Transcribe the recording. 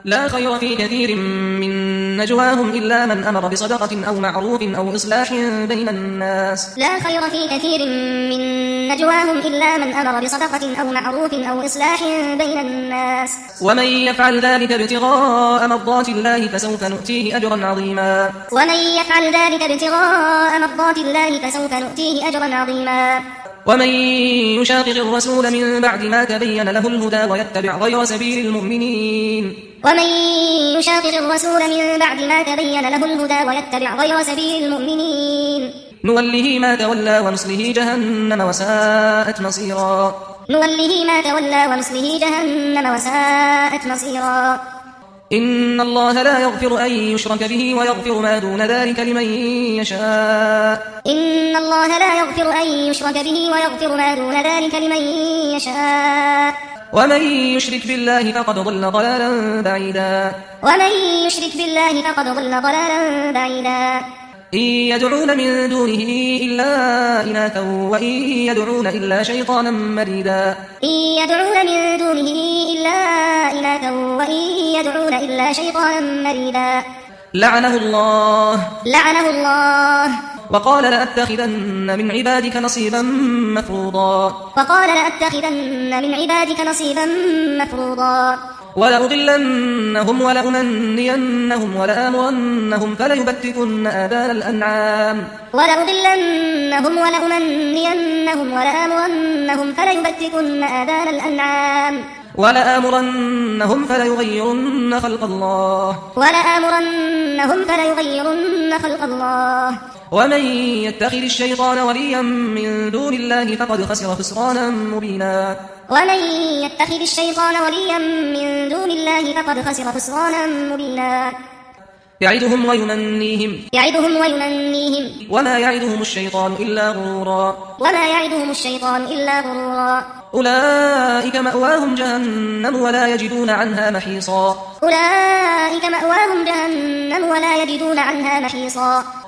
لا خير في كثير من نجواهم إلا من أمر بصدقة أو معروف أو إصلاح بين الناس. لا خير في كثير من نجواهم إلا من أمر بصدقة أو معروف أو إصلاح بين الناس. ومن يفعل ذلك ابتغاء مرضات الله فسوف نؤتيه أجرا عظيما. ومن يفعل ذلك ابتغاء مرضات الله فسوف نؤتيه أجرا عظيما. ومن يشاقق الرسول من بعد ما تبين له الهدى ويتبع غير سبيل المؤمنين. ومن يشاقق الرسول من بعد ما تبين له الهدى ويتبع غير سبيل المؤمنين نوله ما تولى ونصله جهنم وساءت مصيرا. نوله ما تولى ونصله جهنم وساءت مصيرا. إن الله لا يغفر أن يشرك به ويغفر ما دون ذلك لمن يشاء. إن الله لا يغفر أن يشرك به ويغفر ما دون ذلك لمن يشاء. ومن يشرك بالله فقد ضل ضلالا بعيدا. ومن يشرك بالله فقد ضل ضلالا بعيدا. إن يدعون من دونه إلا إناثا وإن يدعون إلا شيطانا مريدا. إن يدعون من دونه إلا إناثا وإن يدعون إلا شيطانا مريدا. لعنه الله. لعنه الله. وقال لأتخذن من عبادك نصيبا مفروضا. وقال لأتخذن من عبادك نصيبا مفروضا. ولأضلنهم ولأمنينهم ولآمرنهم فليبتكن آذان الأنعام. ولأضلنهم ولأمنينهم ولآمرنهم فليبتكن آذان الأنعام. ولآمرنهم فليغيرن خلق الله. ولآمرنهم فليغيرن خلق الله. ومن يتخذ الشيطان وليا من دون الله فقد خسر خسرانا مبينا. ومن يتخذ الشيطان وليا من دون الله فقد خسر خسرانا مبينا. يعدهم ويمنيهم. يعدهم ويمنيهم. وما يعدهم الشيطان إلا غرورا. وما يعدهم الشيطان إلا غرورا. أولئك مأواهم جهنم ولا يجدون عنها محيصا. أولئك مأواهم جهنم ولا يجدون عنها محيصا.